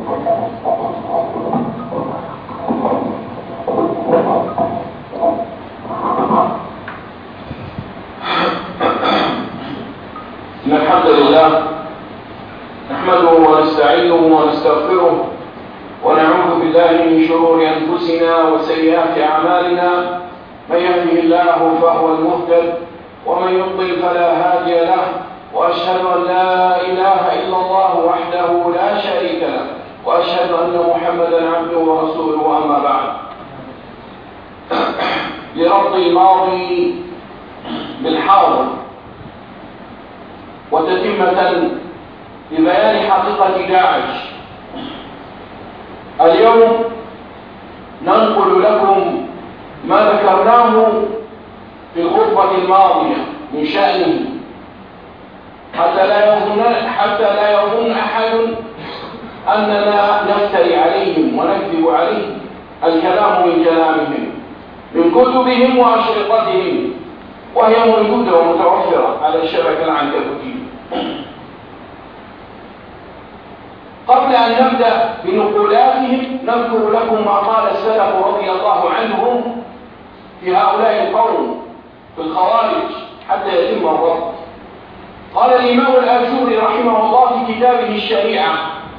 إن الحمد لله نحمده ونستعينه ونستغفره ونعوذ بالله من شرور أنفسنا وسيئات أعمالنا. من يهده الله فهو المهتد ومن يضلل فلا هادي له، وأشهد أن لا إله إلا الله وحده لا شريك له، وأشهد أن محمدا عبده ورسوله. أما بعد، لربط الماضي بالحاضر وتتمة لبيان حقيقة داعش، اليوم ننقل لكم ما ذكرناه في الخطبة الماضية من شأنه، حتى لا يظن أحد أننا نفتري عليهم ونكذب عليهم. الكلام من كلامهم، من كتبهم وأشرطتهم، وهي موجودة ومتوفرة على الشبكة العنكبوتية. قبل أن نبدأ بنقولاتهم نذكر لكم ما قال السلف رضي الله عنهم في هؤلاء القوم في الخوارج حتى يتم الربط. قال الإمام الآجوري رحمه الله في كتابه الشريعة: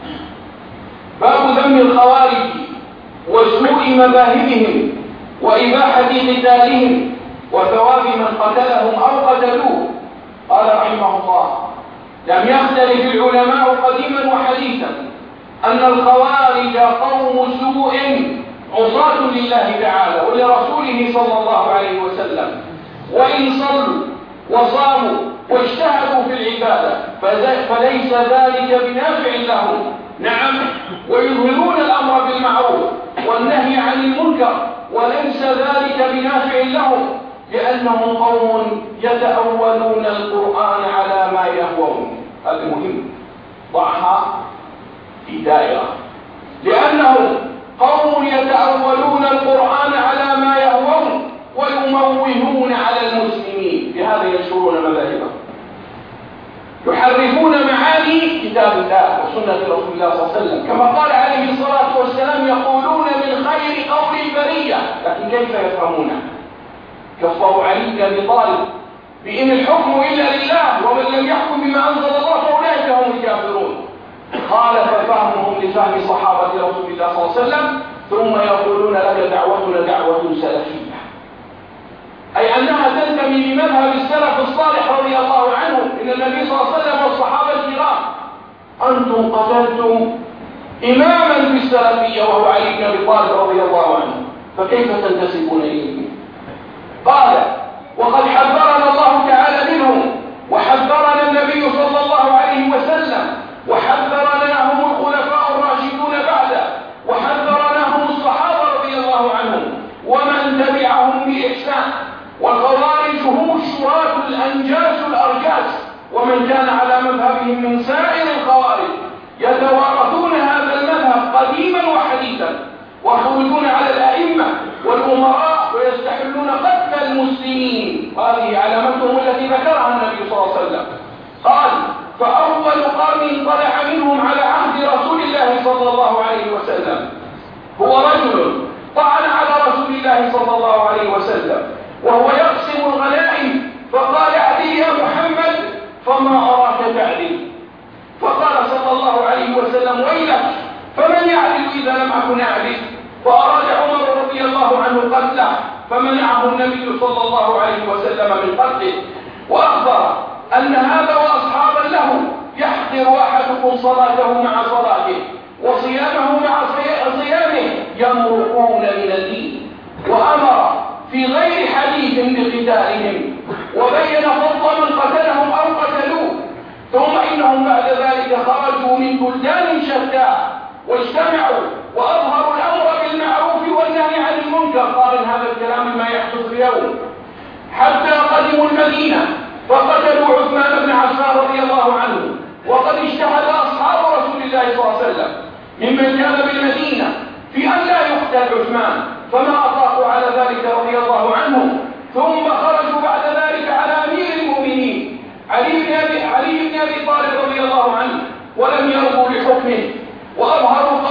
باب ذم الخوارج وسوء مذاهبهم وإباحة قتالهم وثواب من قتلهم أو قتلوه. قال رحمه الله: لم يختلف العلماء قديما وحديثا أن الخوارج قوم سوء عصاة لله تعالى ولرسوله صلى الله عليه وسلم، وإن صلوا وصاموا واجتهدوا في العبادة فليس ذلك بنافع لهم. نعم، ويظهرون الأمر بالمعروف والنهي عن المنكر، وليس ذلك بنافع لهم، لأنهم قوم يتأولون القرآن على ما يهوون. هذا مهم، ضعها في دائرة. لأنهم قوم يتأولون القرآن على ما يهوون ويموهون على المسلمين، بهذا ينشرون مذاهبهم، يحرفون معاني كتاب الله وسنة رسول الله صلى الله عليه وسلم، كما قال عليه الصلاة والسلام: يقولون من خير قول البرية. لكن كيف يفهمونه؟ كفروا علي بن أبي طالب بإن الحكم إلا لله ومن لم يحكم بما أنزل الله فأولئك هم الكافرون. خالف فهمهم لفهم صحابة رسول الله صلى الله عليه وسلم، ثم يقولون لك دعوتنا دعوة سلفية، أي أنها تنتمي لمذهب السلف الصالح رضي الله عنهم، إن النبي صلى الله عليه وسلم والصحابة الكرام. أنتم قتلتم إماما في السلفية وهو علي بن أبي طالب رضي الله عنه، فكيف تنتسبون إليه؟ قال: وقد حذرنا الله تعالى منهم، وحذرنا النبي صلى الله عليه وسلم، وحذرناهم الخلفاء الراشدون بعده، وحذرناهم الصحابة رضي الله عنهم ومن تبعهم بإحسان. والخوارج هم الشراة الأنجاس الأرجاس، ومن كان على مذهبهم من سائر الخوارج، يتوارثون هذا المذهب قديما وحديثا، ويخرجون على الأئمة والأمراء ويستحلون قتل المسلمين، وهذه علامتهم التي ذكرها النبي صلى الله عليه وسلم. قال: فأول قرن طلع منهم على عهد رسول الله صلى الله عليه وسلم هو رجل طعن على رسول الله صلى الله عليه وسلم وهو يقسم الغنائم، فقال: اعدل يا محمد فما أراك تعدل. فقال صلى الله عليه وسلم: ويلك، فمن يعدل إذا لم أكن أعدل؟ فأراد عمر رضي الله عنه قتله، فمنعه النبي صلى الله عليه وسلم من قتله، وأخبر أن هذا وأصحابا له يحقر أحدكم صلاته مع صلاته وصيامه مع صيامه، يمرقون من الدين. وأمر في غير حديث بقتالهم، وبين فضل من قتلهم أو قتلوه. ثم إنهم بعد ذلك خرجوا من بلدان شتى واجتمعوا وأظهروا الأمر بالمعروف والنهي عن المنكر. قارن هذا الكلام ما يحدث اليوم، حتى قدموا المدينة فقتلوا عثمان بن عفان رضي الله عنه. وقد اجتهد أصحاب رسول الله صلى الله عليه وسلم ممن كان بالمدينة في أن لا يقتل عثمان، فما أطاقوا على ذلك رضي الله عنه. ثم خرجوا بعد ذلك على أمير المؤمنين علي بن أبي طالب رضي الله عنه، ولم يرضوا لحكمه وأظهروا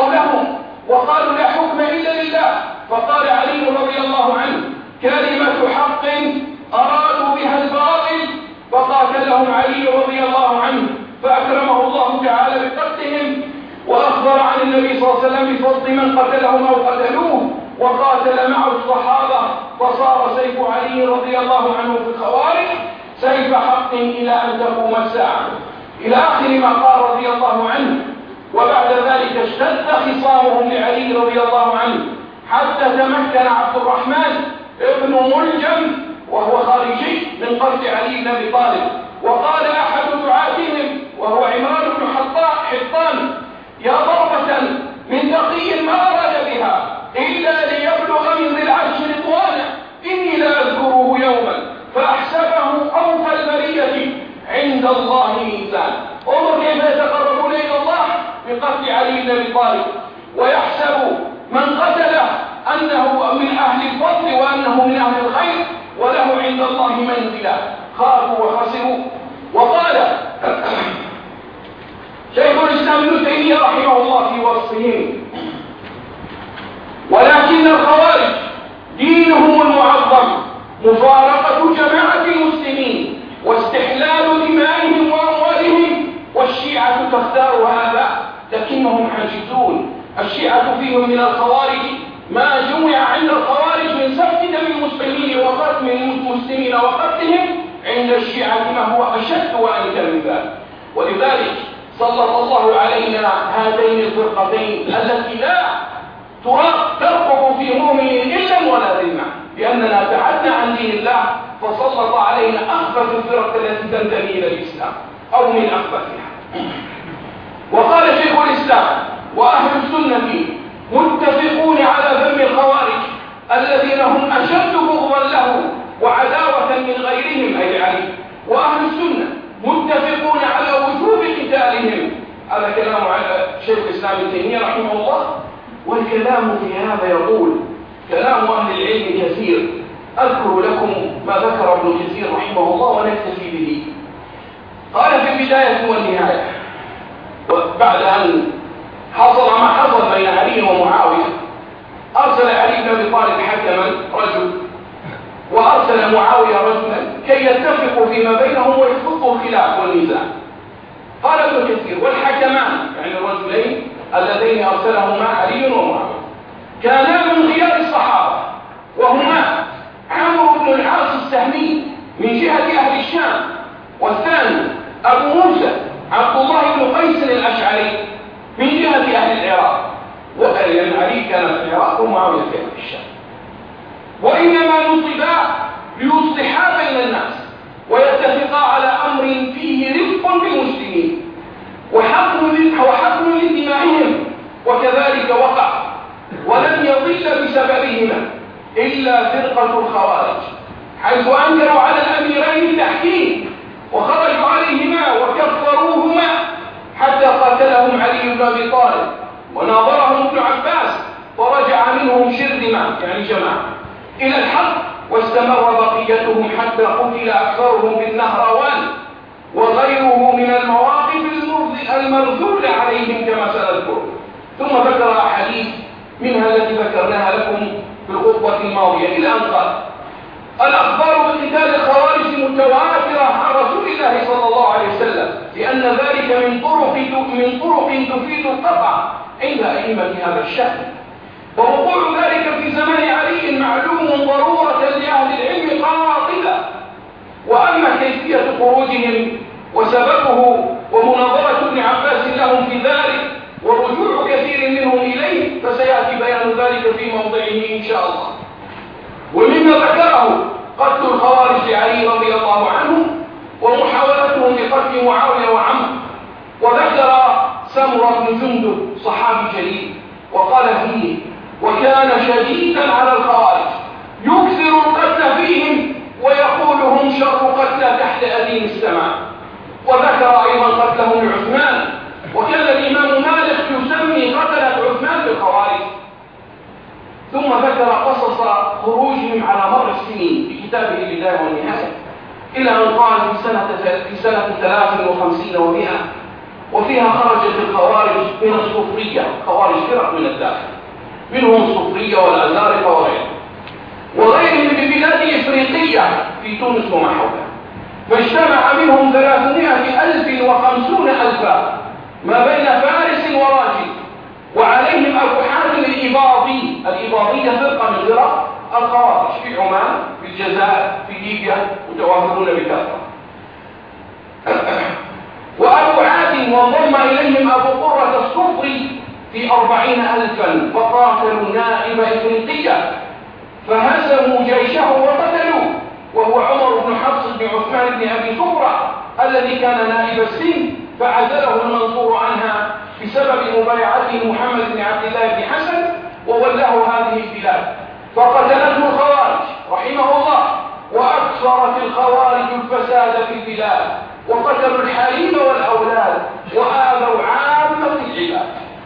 وقالوا لا حكم إلا لله. فقال علي رضي الله عنه كلمة حق أرادوا بها الباطل، فقاتلهم علي رضي الله عنه فأكرمه الله تعالى بقتلهم، وأخبر عن النبي صلى الله عليه وسلم بفضل من قتلهم أو قتلوه، وقاتل معه الصحابة، فصار سيف علي رضي الله عنه في الخوارج سيف حق إلى أن تقوم الساعة، إلى آخر ما قال رضي الله عنه. وبعد ذلك اشتد خصامهم لعلي رضي الله عنه حتى تمكن عبد الرحمن ابن ملجم وهو خارجي من قتل علي بن أبي طالب. وقال أحد دعاتهم وهو عمران بن حطان يا ضربة من تقي ما أراد بها إلا ليبلغ من ذي العرش رضوانه إني لا أذكره يوما فأحسبه أوفى البرية عند الله ميزان. انظر كيف يتقربون إلى الله بقتل علي بن أبي طالب، ويحسب من قتله أنه من أهل الفضل وأنه من أهل الخير وله عند الله منزلة. خافوا وخسروا. وقال شيخ الإسلام ابن تيمية رحمه الله في وصفهم ولكن الخوارج دينهم المعظم مفارقة جماعة المسلمين واستحلال دمائهم وأموالهم، والشيعة تختار هذا لكنهم عاجزون. الشيعة فيهم من الخوارج ما جمع عند الخوارج من سفك دم المسلمين وقتل المسلمين وقتلهم، عند الشيعة ما هو أشد وأنكر من ذلك. ولذلك سلط الله علينا هاتين الفرقتين التي لا ترقب في مؤمن إلا ولا ذمة، لأننا ابتعدنا عن دين الله فسلط علينا أخبث الفرق التي تنتمي إلى الإسلام أو من أخبثها. وقال شيخ الإسلام وأهل السنة متفقون على ذم الخوارج الذين هم أشد بغضا له وعداوة من غيرهم أي علي، وأهل السنة متفقون على وجوب قتالهم. هذا كلام على شيخ الإسلام ابن تيمية رحمه الله. والكلام في هذا يقول كلام أهل العلم كثير، أذكر لكم ما ذكر ابن كثير رحمه الله ونكتفي به. قال في البداية والنهاية بعد أن حصل ما حصل بين علي ومعاوية، أرسل علي بن أبي طالب حكما رجل، وأرسل معاوية رجلا كي يتفقوا فيما بينهم ويحفظوا الخلاف والنزاع. قال ابن كثير والحكمان يعني الرجلين اللذين أرسلهما علي ومعاوية كانا من خيار الصحابة، وهما عمرو بن العاص السهمي من جهة أهل الشام، والثاني أبو موسى عبد الله بن قيس الأشعري من جهة أهل العراق، وأن علي كان في العراق ومعاوية في الشام. وإنما نصبا ليصلحا بين الناس ويتفقا على أمر فيه رفق بالمسلمين وحقن لدمائهم، وكذلك وقع ولن يضل بسببهما إلا فرقة الخوارج، حيث أنكروا على الأميرين التحكيم وخرجوا عليهما وكفروهما حتى قاتلهم علي بن أبي طالب وناظرهم ابن عباس فرجع منهم شرذمة يعني جماعة إلى الحق، واستمر بقيتهم حتى قتل أكثرهم بالنهروان وغيره من المواقف المرذولة عليهم كما سنذكر. ثم ذكر أحاديث منها التي ذكرناها لكم في الخطبة الماضية إلى أن قال الأخبار بقتال الخوارج متواترة عن رسول الله صلى الله عليه وسلم، لأن ذلك من طرق تفيد القطع عند أئمة هذا الشأن، ووقوع ذلك في زمان علي معلوم ضرورة لأهل العلم قاطبة. وأما كيفية خروجهم وسببه ومناظرة ابن عباس لهم في ذلك ورجوع كثير منهم إليه فسيأتي بيان ذلك في موضعه إن شاء الله. ومما ذكره قتل الخوارج لعلي رضي الله عنه ومحاولتهم لقتل معاوية وعمرو. وذكر سمرة بن جندب صحابي جليل وقال فيه وكان شديدا على الخوارج يكثر القتل فيهم ويقول هم شر قتلى تحت أديم السماء. وذكر أيضا قتلهم لعثمان، وكان الإمام مالك يسمي قتلة عثمان بالخوارج. ثم ذكر قصص خروجهم على مر السنين في كتابه البداية والنهاية، إلى أن قال في سنة 53 و100 وفيها خرجت الخوارج من الصوفية، خوارج فرق من الداخل، منهم الصوفية والأزارقة وغيرهم ببلاد إفريقية في تونس وما حولها، فاجتمع منهم 350,000 ما بين فارس وراجل، وعليهم أبو حاتم الإباضي. الإباضية فرقة من فرق الخوارج في عمان، في الجزائر، في ليبيا، متوافرون بكثرة. وأبو عاتم وانضم إليهم أبو قرة الصفري في 40,000، فقاتلوا نائب إفريقية فهزموا جيشه وقتلوه، وهو عمر بن حفص بن عثمان بن أبي صفرة الذي كان نائب السن، فعزله المنصور عنها بسبب مبايعته محمد بن عبد الله بن حسن وولاه هذه البلاد، فقتلته الخوارج رحمه الله، وأكثرت الخوارج الفساد في البلاد، وقتلوا الحريم والأولاد، وآذوا عامة العباد.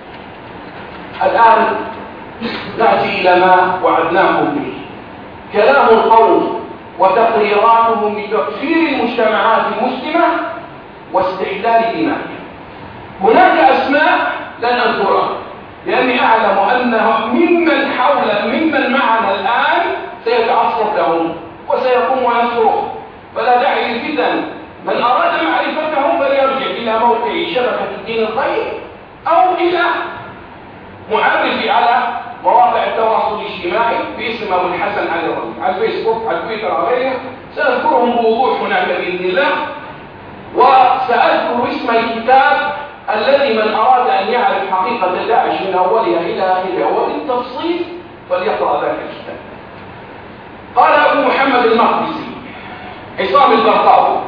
الآن نأتي إلى ما وعدناكم به، كلام القوم وتقريراتهم بتكفير المجتمعات المسلمة واستحلال دمائها. هناك أسماء لن أذكرها لأني أعلم أنه ممن معنا الآن سيتعصب لهم وسيقوم ويصرخ، فلا داعي للفتن. من أراد معرفتهم فليرجع إلى موقع شبكة الدين الخير أو إلى معرفي على مواقع التواصل الاجتماعي باسم أبو الحسن علي الرضي، على الفيسبوك، على تويتر، وغيرها، سأذكرهم بوضوح هناك بإذن الله. وسأذكر اسم الكتاب الذي من أراد أن يعرف حقيقة داعش من أولها إلى آخرها وبالتفصيل فليقرأ ذاك الكتاب. قال أبو محمد المقدسي عصام البرقاوي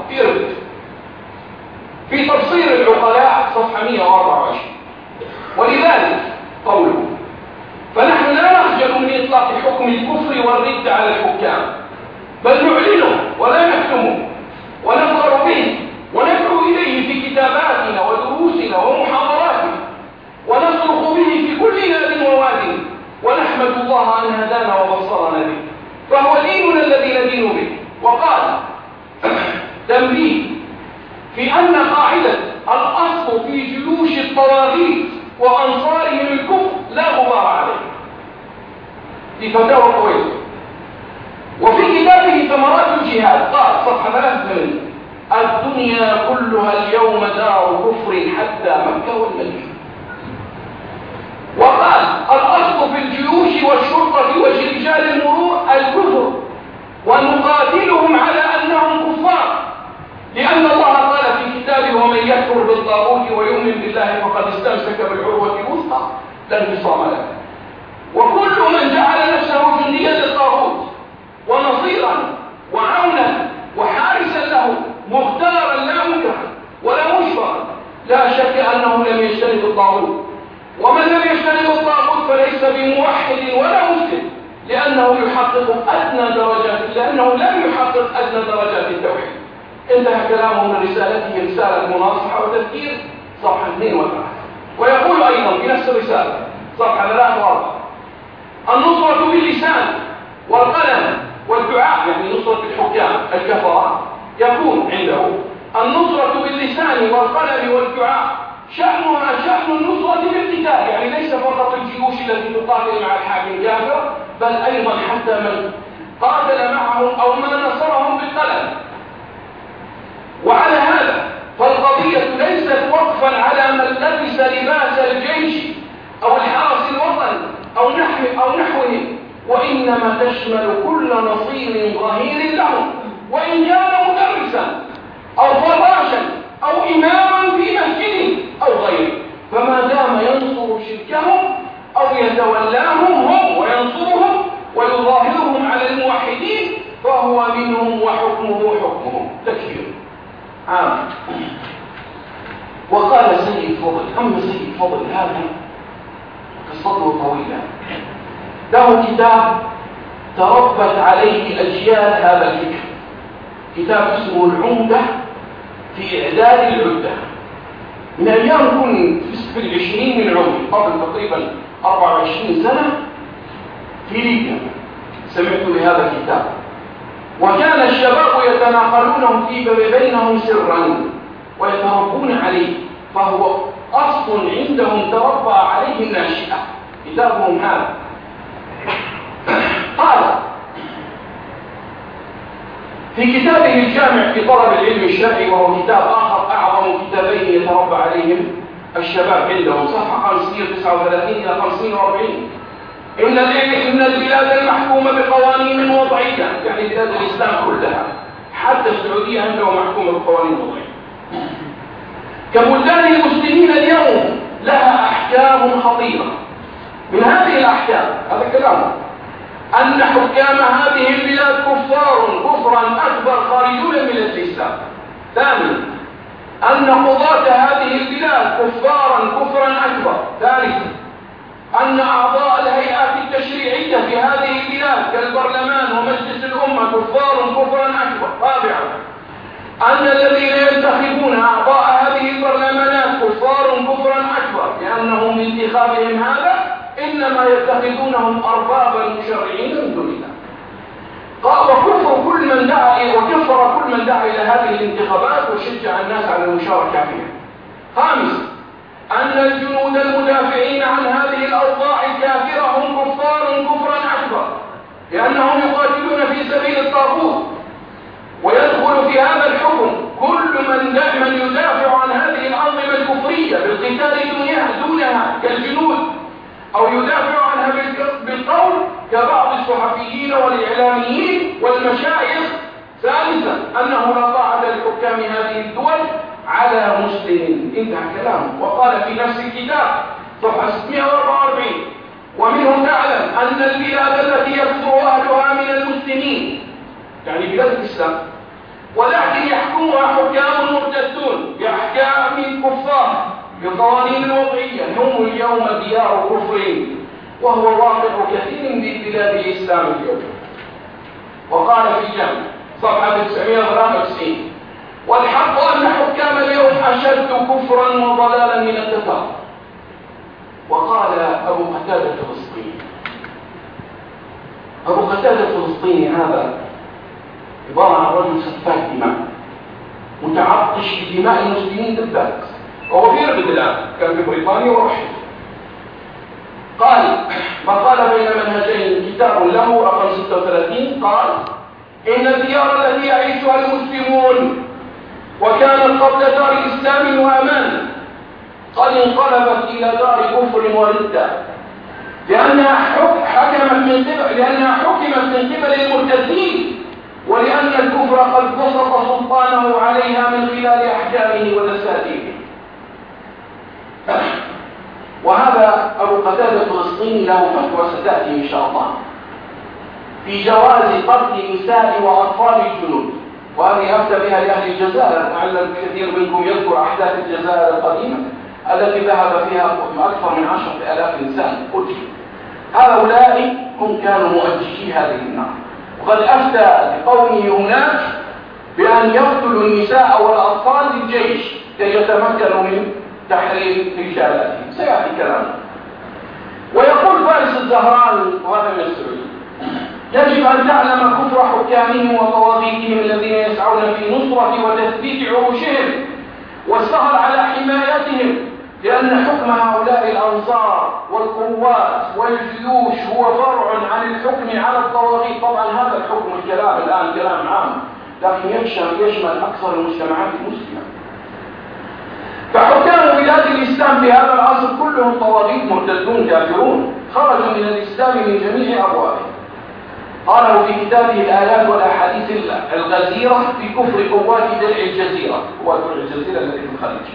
في تبصير العقلاء صفحة 124، ولذلك قوله: فنحن لا نخجل من إطلاق حكم الكفر والرد على الحكام، بل نعلنه ولا نكتمه ونفخر به وندعو إليه في كتاباتنا ودروسنا ومحاضراتنا، ونصرخ به في كل ناد وواد، ونحمد الله أن هدانا وبصرنا به، فهو ديننا الذي ندين به. وقال: تنبيه في أن قاعدة الأصل في جيوش الطواغيت وأنصارهم الكفر لا غبار عليه، في فتاوى الكويت. وفي كتابه ثمرات الجهاد قال صفحة 83: الدنيا كلها اليوم دار كفر حتى مكة والمدينة. وقال: الأصل في الجيوش والشرطة ورجال المرور الكفر، ونقاتلهم على أنهم كفار، لأن الله قال في كتابه: ومن يكفر بالطاغوت ويؤمن بالله فقد استمسك بالعروة الوثقى لا انفصام له. وكل من جعل نفسه جنديا للطاغوت ونصيرا وعونا وحارسا له مختارا لا مكرها ولا مجبرا، لا شك أنه لم يجتنب الطاغوت، ومن لم يجتنب الطاغوت فليس بموحد ولا مسلم، لأنه لم يحقق أدنى درجات التوحيد. انتهى كلامه من رسالته رسالة مناصحة وتذكير صفحة 2 و3. ويقول أيضا في نفس الرسالة صفحة 3 و4: النصرة باللسان والقلم والدعاء، يعني نصرة الحكام الكفرة، يكون عنده النصرة باللسان والقلم والدعاء شأنها شأن النصرة بالقتال، يعني ليس فقط الجيوش التي تقاتل مع الحاكم الكافر، بل أيضا حتى من قاتل معهم أو من نصرهم بالقلم. وعلى هذا فالقضية ليست وقفا على من لبس لباس الجيش أو الحرس الوطني أو نحوه، وإنما تشمل كل نصير ظهير لهم، وإن كان مدرسا أو فراشا أو إماما في مسجد أو غيره، فما دام ينصر شركهم أو يتولاهم هم وينصرهم ويظاهرهم على الموحدين فهو منهم وحكمهم تكفير عام. وقال سيد فضل: أما سيد فضل هذا قصته طويلة، له كتاب تربت عليه أجيال هذا الفكر، كتاب اسمه العمدة في إعداد العدة، من أيام كنت في 20 من عمري، قبل تقريبا 24 سنة في ليبيا سمعت بهذا الكتاب، وكان الشباب يتناقلونه في بينهم سرا ويتربون عليه، فهو أصل عندهم تربى عليه الناشئة. كتابهم هذا في كتابه الجامع في طلب العلم الشرعي، وهو كتاب آخر أعظم كتابين يتربى عليهم الشباب عندهم، صفحة 539 إلى 540: إن البلاد المحكومة بقوانين وضعية، يعني بلاد الإسلام كلها حتى السعودية عندهم محكومة بقوانين وضعية، كبلدان المسلمين اليوم لها أحكام خطيرة. من هذه الأحكام، هذا كلامه، أن حكام هذه البلاد كفرا أكبر خارجون من الإسلام. ثانيا، أن قضاة هذه البلاد كفرا أكبر. ثالثا، أن أعضاء الهيئات التشريعية في هذه البلاد كالبرلمان ومجلس الأمة كفرا أكبر. رابعا، أن الذين ينتخبون أعضاء هذه البرلمانات كفرا أكبر، لأنهم بانتخابهم هذا إنما يتخذونهم أربابا مشرعين من دون الله. وكفر كل من دعا إلى هذه الانتخابات وشجع الناس على المشاركة فيها. خامسا، أن الجنود المدافعين عن هذه الأوضاع الكافرة هم كفرا أكبر، لأنهم يقاتلون في سبيل الطاغوت. ويدخل في هذا الحكم كل من يدافع عن هذه الأنظمة الكفرية بالقتال دونها كالجنود، أو يدافع عنها بالقول كبعض الصحفيين والإعلاميين والمشايخ. ثالثا، أنه لا طاعة لحكام هذه الدول على مسلم. انتهى كلامه. وقال في نفس الكتاب صفحة 644: ومنهم تعلم أن البلاد التي يكثر أهلها من المسلمين، يعني بلاد الإسلام، ولكن يحكمها حكام مرتدون بأحكام كفار بالقوانين الوضعية، هم اليوم ديار كفر، وهو واقع كثير من بلاد الإسلام اليوم. وقال في الجامع صفحة 993: والحق أن حكام اليوم أشد كفرا وضلالا من التتار. وقال أبو قتادة الفلسطيني هذا عبارة عن رجل سفاك دماء متعطش بدماء المسلمين بالذات، وهو في ربد الآن، كان في بريطانيا ورحل. قال ما قال بين منهجين، كتاب له رقم 36، قال: إن الديار التي يعيشها المسلمون وكانت قبل دار إسلام وأمان قد انقلبت إلى دار كفر وردة، لأنها حكمت من قبل المرتدين، ولأن الكفر قد بسط سلطانه عليها من خلال أحكامه ودساتيره. وهذا أبو قتادة الفلسطيني له فتوى ستأتي إن شاء الله في جواز قتل نساء وأطفال الجنود، وهذه أفتى بها لأهل الجزائر. لعل كثير منكم يذكر أحداث الجزائر القديمة التي ذهب فيها أكثر من 10,000 إنسان قتل. هؤلاء هم كانوا مؤججي هذه النار، وقد أفتى بقومه هناك بأن يقتلوا النساء والأطفال للجيش كي يتمكنوا من تحرير رجالاتهم. سيأتي كلامه. ويقول فارس الزهراني، وهذا من السعودية: يجب أن تعلم كفر حكامهم وطواغيتهم الذين يسعون في نصرة وتثبيت عروشهم والسهر على حمايتهم، لأن حكم هؤلاء الأنصار والقوات والجيوش هو فرع عن الحكم على الطواغيت. طبعا هذا الحكم، الكلام الآن كلام عام، لكن يشمل أكثر المجتمعات المسلمة. فحكام بلاد الإسلام في هذا العصر كلهم طواغيت مرتدون كافرون، خرجوا من الإسلام من جميع أبوابه. قاله في كتابه الآيات والأحاديث الغزيرة في كفر قوات درع الجزيرة، قوات درع الجزيرة التي في الخليج.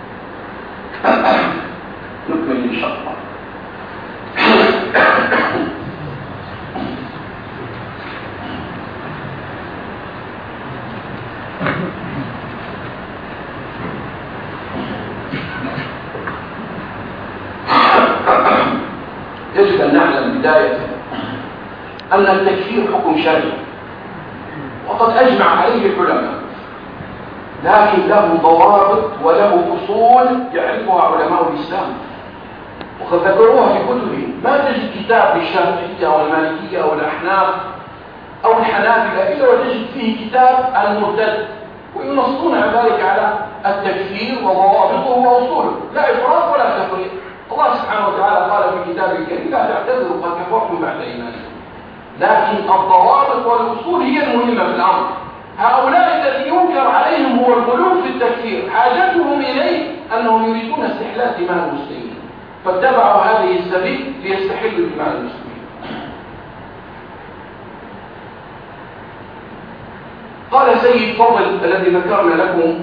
نكمل إن شاء الله. يجب أن نعلم بداية أن التكفير حكم شرعي، وقد أجمع عليه العلماء، لكن له ضوابط وله أصول يعرفها علماء الإسلام، وقد ذكروها في كتبهم. ما تجد كتاب للشافعية أو المالكية أو الأحناف أو الحنابلة إلا وتجد فيه كتاب المرتد، وينصون ذلك على التكفير وضوابطه وأصوله، لا إفراط ولا تفريط. الله سبحانه وتعالى قال في كتابه الكريم: لا تعتذروا قد كفرتم بعد إيمانكم. لكن الضوابط والأصول هي المهمة في الأمر، هؤلاء الذي ينكر عليهم هو الغلو في التكفير، حاجتهم إليه أنهم يريدون استحلال دماء المسلمين، فاتبعوا هذه السبيل ليستحلوا دماء المسلمين. قال سيد فضل الذي ذكرنا لكم،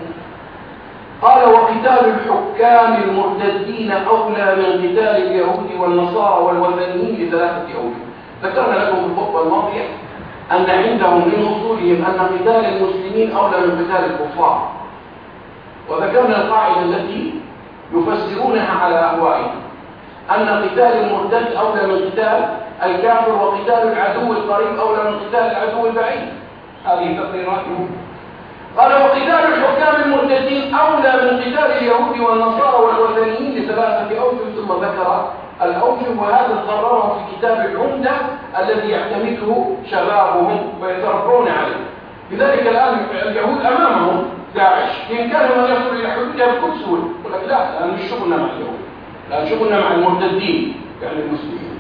قال: وقتال الحكام المرتدين أولى من قتال اليهود والنصارى والوثنيين لثلاثة أوجه. ذكرنا لكم في الخطبة الماضية أن عندهم من أصولهم أن قتال المسلمين أولى من قتال الكفار، وذكرنا القاعدة التي يفسرونها على أهوائهم، أن قتال المرتد أولى من قتال الكافر، وقتال العدو القريب أولى من قتال العدو البعيد. هذه تقريراتهم. قال: وقتال الحكام المرتدين أولى من قتال اليهود والنصارى والوثنيين لثلاثة أوجه، ثم ذكر الأوجه، وهذا قرره في كتاب العمدة الذي يعتمده شبابهم ويتربون عليه. لذلك الآن اليهود أمامهم داعش بإمكانهم أن يصلوا إلى حدود القدس، يقول لك لا، الآن مش شغلنا مع اليهود، الآن شغلنا مع المرتدين يعني المسلمين.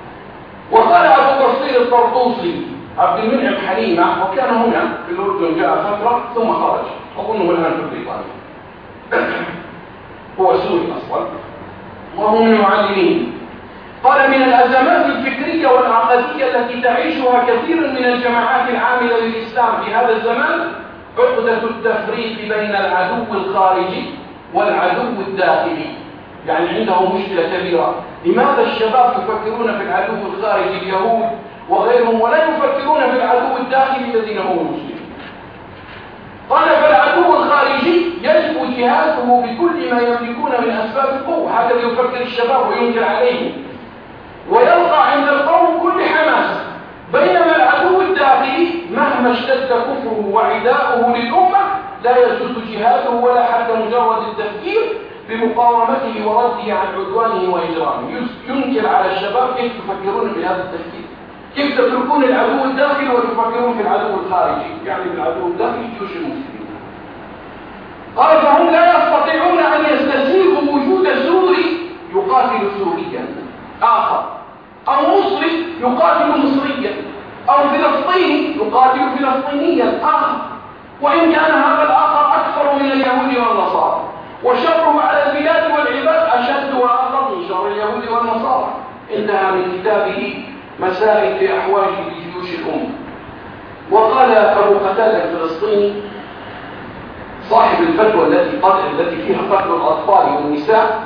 وقال أبو بصير الطرطوسي عبد المنعم حليمة، وكان هنا في الأردن جاء فترة ثم خرج، أظنه الآن في بريطانيا، هو سوري أصلا وهو من المعلمين. قال: من الأزمات الفكرية والعقدية التي تعيشها كثير من الجماعات العاملة للإسلام في هذا الزمان عقدة التفريق بين العدو الخارجي والعدو الداخلي. يعني عندهم مشكلة كبيرة، لماذا الشباب يفكرون في العدو الخارجي اليهود وغيرهم ولا يفكرون في العدو الداخلي الذين هم المسلمين؟ قال: فالعدو الخارجي يجب جهاده بكل ما يملكون من أسباب القوة، هكذا يفكر الشباب وينكر عليهم، ويلقى عند القوم كل حماسة، بينما العدو الداخلي مهما اشتد كفره وعداؤه للأمة لا يجوز جهاده ولا حتى مجرد التفكير بمقاومته ورده عن عدوانه وإجرامه. ينكر على الشباب كيف تفكرون بهذا التفكير، كيف تتركون العدو الداخلي وتفكرون في العدو الخارجي، يعني بالعدو الداخلي جيوش المسلمين. قال: فهم لا يستطيعون أن يستسيغوا وجود سوري يقاتل سوريا آخر، أو مصري يقاتل مصريا، أو فلسطيني يقاتل فلسطينيا آخر، وإن كان هذا الآخر أكثر من اليهود والنصارى، وشره على البلاد والعباد أشد وأعظم من شر اليهود والنصارى. انتهى من كتابه مسائل في أحواج جيوش الأمة. وقال أبو قتادة الفلسطيني صاحب الفتوى التي فيها قتل الأطفال والنساء،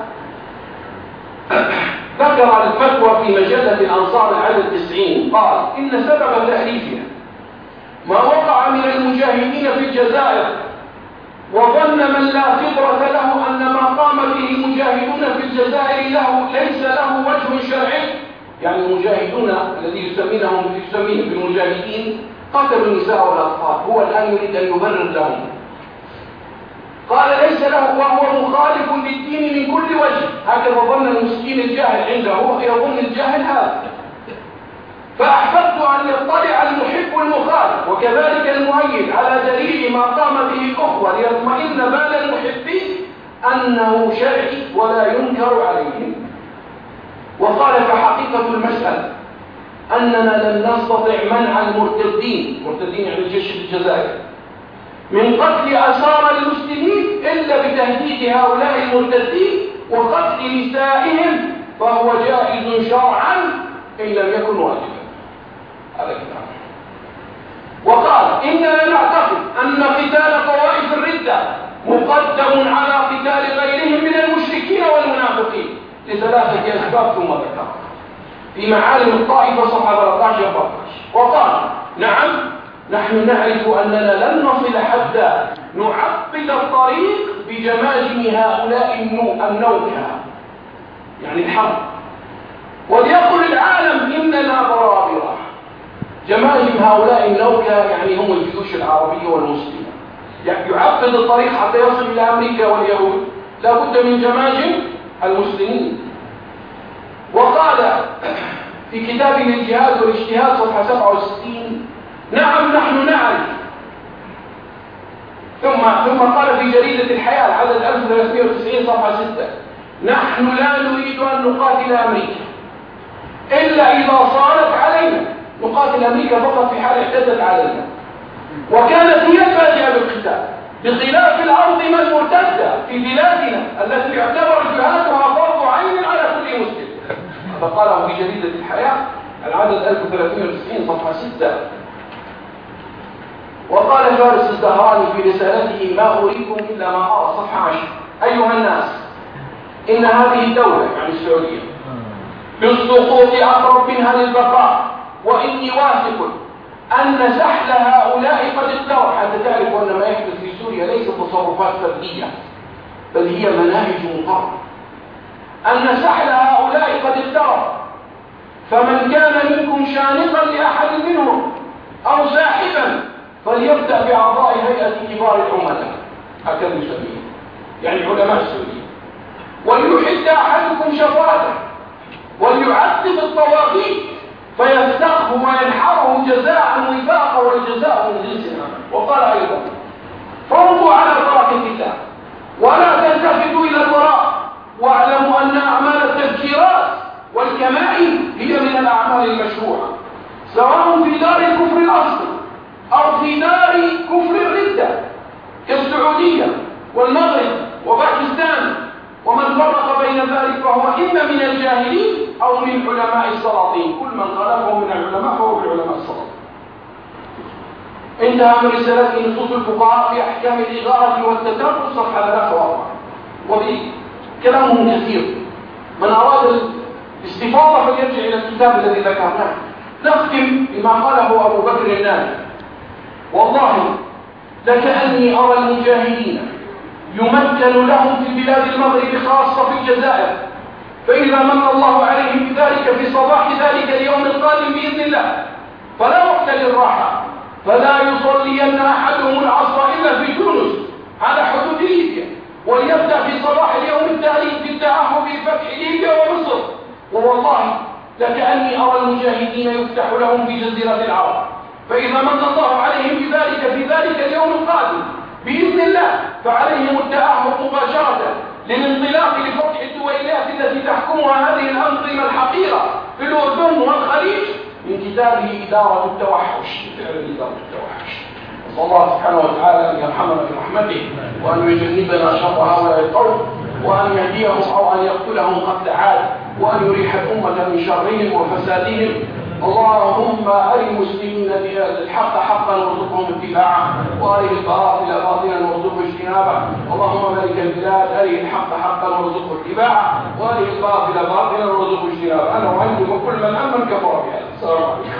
ذكر الفتوى في مجلة الأنصار العدد 90، قال: إن سبب تأليفها ما وقع من المجاهدين في الجزائر، وظن من لا خبرة له أن ما قام به المجاهدون في الجزائر ليس له وجه شرعي. يعني المجاهدون الذي يسميهم بالمجاهدين قتلوا النساء والأطفال، هو الآن يريد أن يبرر لهم. قال: ليس له، وهو مخالف للدين من كل وجه. هكذا ظن المسكين الجاهل عنده، يظن الجاهل هذا. فأحببت أن يطلع المحب المخالف وكذلك المؤيد على دليل ما قام به الأخوة ليطمئن بال المحبين أنه شرعي ولا ينكر عليهم. وقال: فحقيقة المسألة أننا لن نستطع منع المرتدين يعني الجيش الجزائري من قتل أسارى المسلمين إلا بتهديد هؤلاء المرتدين وقتل نسائهم، فهو جائز شرعا إن لم يكن واجبا. هذا كلام. وقال: إننا نعتقد أن قتال طوائف الردة مقدم على قتال غيرهم من المشركين والمنافقين لثلاثة أسباب ثم ذكر في معالم الطائفة صفحة 13-14. وقال: نعم، نحن نعرف أننا لن نصل حتى نعقد الطريق بجماجم هؤلاء النوكة، يعني الحرب، وليقل العالم إننا برابرة. جماجم هؤلاء النوكة يعني هم الجيوش العربية والمسلمة. يعقد الطريق حتى يصل إلى أمريكا واليهود، لا بد من جماجم المسلمين. وقال في كتابه الجهاد والاجتهاد صفحة 67: نعم، نحن نعرف. ثم قال في جريدة الحياة العدد 1390 صفحة 6: نحن لا نريد أن نقاتل أمريكا إلا إذا صارت علينا، نقاتل أمريكا فقط في حال اعتدت علينا، وكانت هي البادئة بالقتال، بخلاف الأرض المرتدة في بلادنا التي يعتبر جهادها فرض عين على كل مسلم. هذا قاله في جريدة الحياة العدد 1390 صفحة 6. وقال فارس الزهراني في رسالته ما أريكم إلا ما أرى صفحة 10: أيها الناس، إن هذه الدولة يعني السعودية بالسقوط أقرب منها للبقاء، وإني واثق أن سحل هؤلاء قد اقترب. حتى تعرف أن ما يحدث في سوريا ليس تصرفات فردية، بل هي مناهج مقررة. أن سحل هؤلاء قد اقترب، فمن كان منكم شانقا لأحد منهم أو ساحبا فليبدأ بأعضاء هيئة كبار العملاء، هكذا يسميه يعني علماء السعودية، وليحد أحدكم شفاته وليعذب الطواغيت فيستخف وينحره جزاء وفاقا والجزاء من جنس العمل. وقال أيضا: فوضوا على بركة الله ولا تلتفتوا إلى الوراء، واعلموا أن أعمال التفجيرات والكمائن هي من الأعمال المشروعة، سواء في دار الكفر الأصلي أو في دار كفر الردة كالسعودية والمغرب وباكستان. ومن فرق بين ذلك فهو إما من الجاهلين أو من علماء السلاطين، كل من خالفه من العلماء فهو من علماء السلاطين. انتهى من رسالته نصوص الفقهاء في أحكام الإغارة والتترك صفحة 3 و4، وبكلامهم كثير. من أراد الاستفاضة فليرجع إلى الكتاب الذي ذكرناه. نختم بما قاله أبو بكر النادي: والله لكأني أرى المجاهدين يمكن لهم في بلاد المغرب خاصة في الجزائر، فإذا من الله عليهم بذلك في صباح ذلك اليوم القادم بإذن الله فلا وقت للراحة، فلا يصلين أحدهم العصر إلا في تونس على حدود ليبيا، وليبدأ في صباح اليوم التالي بالتأهب بفتح ليبيا ومصر. ووالله لكأني أرى المجاهدين يفتح لهم في جزيرة العرب، فإذا من الله عليهم بذلك في ذلك اليوم القادم بإذن الله فعليهم التأهب مباشرة للانطلاق لفتح الدويلات التي تحكمها هذه الأنظمة الحقيرة في الأردن والخليج من كتابه إدارة التوحش، فعلا إدارة التوحش. نسأل الله سبحانه وتعالى أن يرحمنا برحمته، وأن يجنبنا شر هؤلاء القوم، وأن يهديهم أو أن يقتلهم قتل عاد، وأن يريح الأمة من شرهم وفسادهم. اللهم أرِ المسلمين الحق حقا وارزقهم اتباعه، وأرِ الباطل باطلا وارزقهم اجتنابه. اللهم ملك البلاد أرِ الحق حقا وارزقه اتباعه، وأرِ الباطل باطلا وارزقه اجتنابه. أنا أعلم كل من أمن كفر بهذا. السلام عليكم.